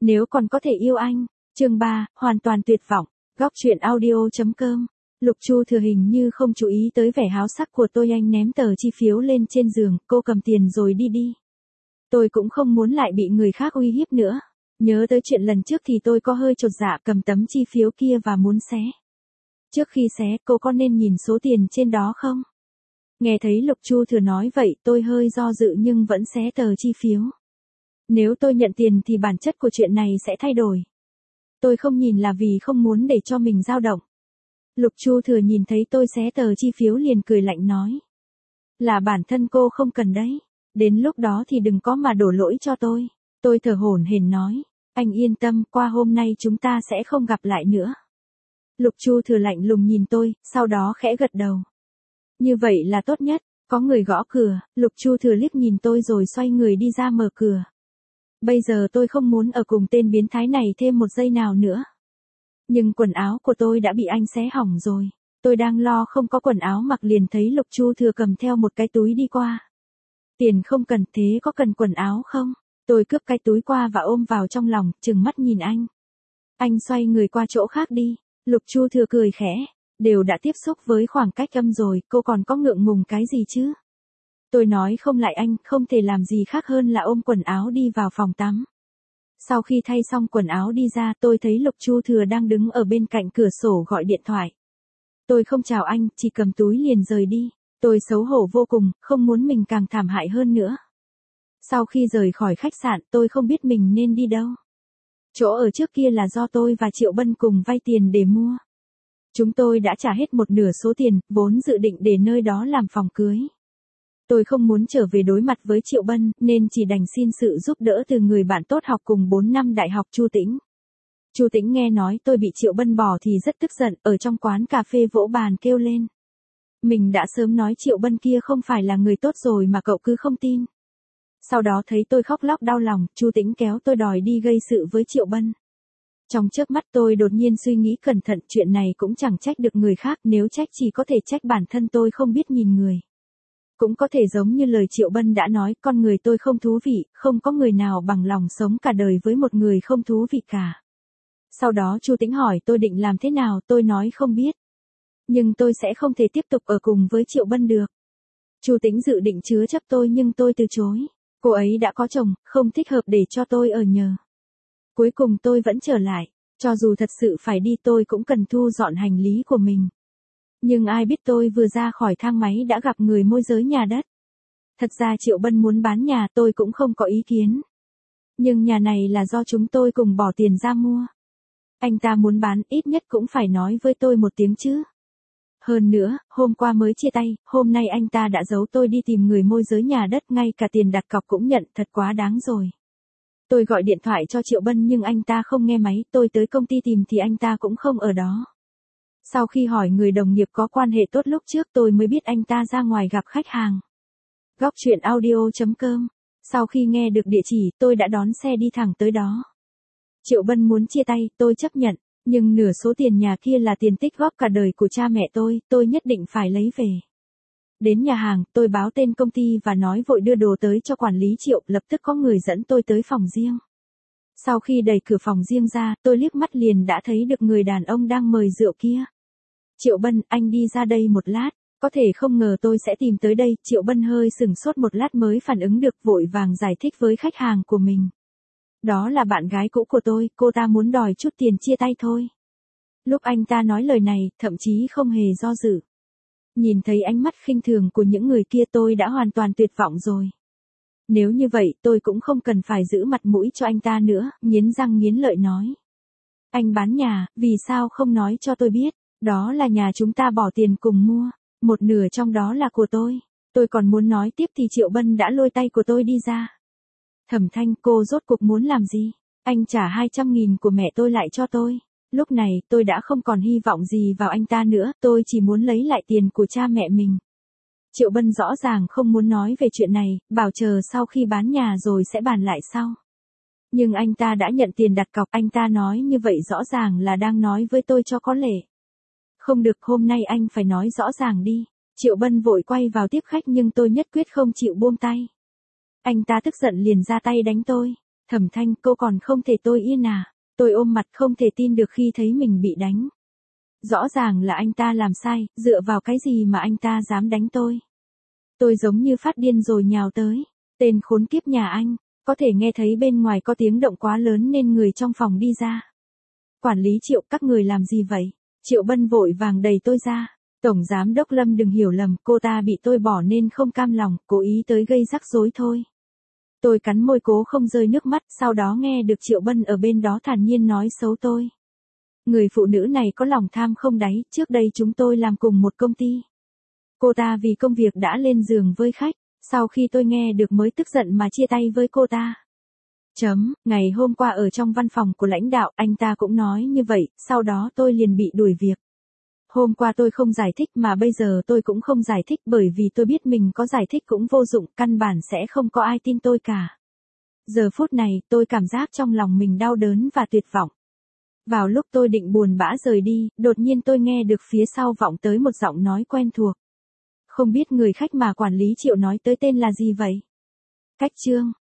Nếu còn có thể yêu anh. Chương 3, hoàn toàn tuyệt vọng. Góc truyện audio.com. Lục Chu Thừa hình như không chú ý tới vẻ háo sắc của tôi, anh ném tờ chi phiếu lên trên giường, cô cầm tiền rồi đi. Tôi cũng không muốn lại bị người khác uy hiếp nữa. Nhớ tới chuyện lần trước thì tôi có hơi chột dạ cầm tấm chi phiếu kia và muốn xé. Trước khi xé, cô có nên nhìn số tiền trên đó không? Nghe thấy Lục Chu Thừa nói vậy, tôi hơi do dự nhưng vẫn xé tờ chi phiếu. Nếu tôi nhận tiền thì bản chất của chuyện này sẽ thay đổi. Tôi không nhìn là vì không muốn để cho mình dao động. Lục Chu Thừa nhìn thấy tôi xé tờ chi phiếu liền cười lạnh nói. Là bản thân cô không cần đấy. Đến lúc đó thì đừng có mà đổ lỗi cho tôi. Tôi thở hổn hển nói. Anh yên tâm, qua hôm nay chúng ta sẽ không gặp lại nữa. Lục Chu Thừa lạnh lùng nhìn tôi, sau đó khẽ gật đầu. Như vậy là tốt nhất. Có người gõ cửa, Lục Chu Thừa liếc nhìn tôi rồi xoay người đi ra mở cửa. Bây giờ tôi không muốn ở cùng tên biến thái này thêm một giây nào nữa. Nhưng quần áo của tôi đã bị anh xé hỏng rồi. Tôi đang lo không có quần áo mặc liền thấy Lục Chu Thừa cầm theo một cái túi đi qua. Tiền không cần, thế có cần quần áo không? Tôi cướp cái túi qua và ôm vào trong lòng, trừng mắt nhìn anh. Anh xoay người qua chỗ khác đi. Lục Chu Thừa cười khẽ. Đều đã tiếp xúc với khoảng cách âm rồi, cô còn có ngượng ngùng cái gì chứ? Tôi nói không lại anh, không thể làm gì khác hơn là ôm quần áo đi vào phòng tắm. Sau khi thay xong quần áo đi ra, tôi thấy Lục Chu Thừa đang đứng ở bên cạnh cửa sổ gọi điện thoại. Tôi không chào anh, chỉ cầm túi liền rời đi. Tôi xấu hổ vô cùng, không muốn mình càng thảm hại hơn nữa. Sau khi rời khỏi khách sạn, tôi không biết mình nên đi đâu. Chỗ ở trước kia là do tôi và Triệu Bân cùng vay tiền để mua. Chúng tôi đã trả hết một nửa số tiền, vốn dự định để nơi đó làm phòng cưới. Tôi không muốn trở về đối mặt với Triệu Bân, nên chỉ đành xin sự giúp đỡ từ người bạn tốt học cùng 4 năm đại học Chu Tĩnh. Chu Tĩnh nghe nói tôi bị Triệu Bân bỏ thì rất tức giận, ở trong quán cà phê vỗ bàn kêu lên. Mình đã sớm nói Triệu Bân kia không phải là người tốt rồi mà cậu cứ không tin. Sau đó thấy tôi khóc lóc đau lòng, Chu Tĩnh kéo tôi đòi đi gây sự với Triệu Bân. Trong chớp mắt tôi đột nhiên suy nghĩ cẩn thận, chuyện này cũng chẳng trách được người khác, nếu trách chỉ có thể trách bản thân tôi không biết nhìn người. Cũng có thể giống như lời Triệu Bân đã nói, con người tôi không thú vị, không có người nào bằng lòng sống cả đời với một người không thú vị cả. Sau đó Chu Tĩnh hỏi tôi định làm thế nào, tôi nói không biết. Nhưng tôi sẽ không thể tiếp tục ở cùng với Triệu Bân được. Chu Tĩnh dự định chứa chấp tôi nhưng tôi từ chối. Cô ấy đã có chồng, không thích hợp để cho tôi ở nhờ. Cuối cùng tôi vẫn trở lại, cho dù thật sự phải đi tôi cũng cần thu dọn hành lý của mình. Nhưng ai biết tôi vừa ra khỏi thang máy đã gặp người môi giới nhà đất. Thật ra Triệu Bân muốn bán nhà tôi cũng không có ý kiến. Nhưng nhà này là do chúng tôi cùng bỏ tiền ra mua. Anh ta muốn bán ít nhất cũng phải nói với tôi một tiếng chứ. Hơn nữa, hôm qua mới chia tay, hôm nay anh ta đã giấu tôi đi tìm người môi giới nhà đất, ngay cả tiền đặt cọc cũng nhận, thật quá đáng rồi. Tôi gọi điện thoại cho Triệu Bân nhưng anh ta không nghe máy, tôi tới công ty tìm thì anh ta cũng không ở đó. Sau khi hỏi người đồng nghiệp có quan hệ tốt lúc trước tôi mới biết anh ta ra ngoài gặp khách hàng. Góc truyện audio.com. Sau khi nghe được địa chỉ, tôi đã đón xe đi thẳng tới đó. Triệu Bân muốn chia tay, tôi chấp nhận, nhưng nửa số tiền nhà kia là tiền tích góp cả đời của cha mẹ tôi nhất định phải lấy về. Đến nhà hàng, tôi báo tên công ty và nói vội đưa đồ tới cho quản lý Triệu, lập tức có người dẫn tôi tới phòng riêng. Sau khi đẩy cửa phòng riêng ra, tôi liếc mắt liền đã thấy được người đàn ông đang mời rượu kia. Triệu Bân, anh đi ra đây một lát, có thể không ngờ tôi sẽ tìm tới đây. Triệu Bân hơi sừng sốt một lát mới phản ứng được, vội vàng giải thích với khách hàng của mình. Đó là bạn gái cũ của tôi, cô ta muốn đòi chút tiền chia tay thôi. Lúc anh ta nói lời này, thậm chí không hề do dự. Nhìn thấy ánh mắt khinh thường của những người kia tôi đã hoàn toàn tuyệt vọng rồi. Nếu như vậy tôi cũng không cần phải giữ mặt mũi cho anh ta nữa, nghiến răng nghiến lợi nói. Anh bán nhà, vì sao không nói cho tôi biết, đó là nhà chúng ta bỏ tiền cùng mua, một nửa trong đó là của tôi. Tôi còn muốn nói tiếp thì Triệu Bân đã lôi tay của tôi đi ra. Thẩm Thanh, cô rốt cuộc muốn làm gì? Anh trả 200.000 của mẹ tôi lại cho tôi. Lúc này tôi đã không còn hy vọng gì vào anh ta nữa, tôi chỉ muốn lấy lại tiền của cha mẹ mình. Triệu Bân rõ ràng không muốn nói về chuyện này, bảo chờ sau khi bán nhà rồi sẽ bàn lại sau. Nhưng anh ta đã nhận tiền đặt cọc, anh ta nói như vậy rõ ràng là đang nói với tôi cho có lệ. Không được, hôm nay anh phải nói rõ ràng đi. Triệu Bân vội quay vào tiếp khách nhưng tôi nhất quyết không chịu buông tay. Anh ta tức giận liền ra tay đánh tôi. Thẩm Thanh, cô còn không thể tôi yên à? Tôi ôm mặt không thể tin được khi thấy mình bị đánh. Rõ ràng là anh ta làm sai, dựa vào cái gì mà anh ta dám đánh tôi? Tôi giống như phát điên rồi nhào tới. Tên khốn kiếp nhà anh, có thể nghe thấy bên ngoài có tiếng động quá lớn nên người trong phòng đi ra. Quản lý Triệu, các người làm gì vậy? Triệu Bân vội vàng đẩy tôi ra. Tổng giám đốc Lâm đừng hiểu lầm, cô ta bị tôi bỏ nên không cam lòng, cố ý tới gây rắc rối thôi. Tôi cắn môi cố không rơi nước mắt, sau đó nghe được Triệu Bân ở bên đó thản nhiên nói xấu tôi. Người phụ nữ này có lòng tham không đáy, trước đây chúng tôi làm cùng một công ty. Cô ta vì công việc đã lên giường với khách, sau khi tôi nghe được mới tức giận mà chia tay với cô ta. Ngày hôm qua ở trong văn phòng của lãnh đạo, anh ta cũng nói như vậy, sau đó tôi liền bị đuổi việc. Hôm qua tôi không giải thích mà bây giờ tôi cũng không giải thích bởi vì tôi biết mình có giải thích cũng vô dụng, căn bản sẽ không có ai tin tôi cả. Giờ phút này, tôi cảm giác trong lòng mình đau đớn và tuyệt vọng. Vào lúc tôi định buồn bã rời đi, đột nhiên tôi nghe được phía sau vọng tới một giọng nói quen thuộc. Không biết người khách mà quản lý Triệu nói tới tên là gì vậy? Cách Trương.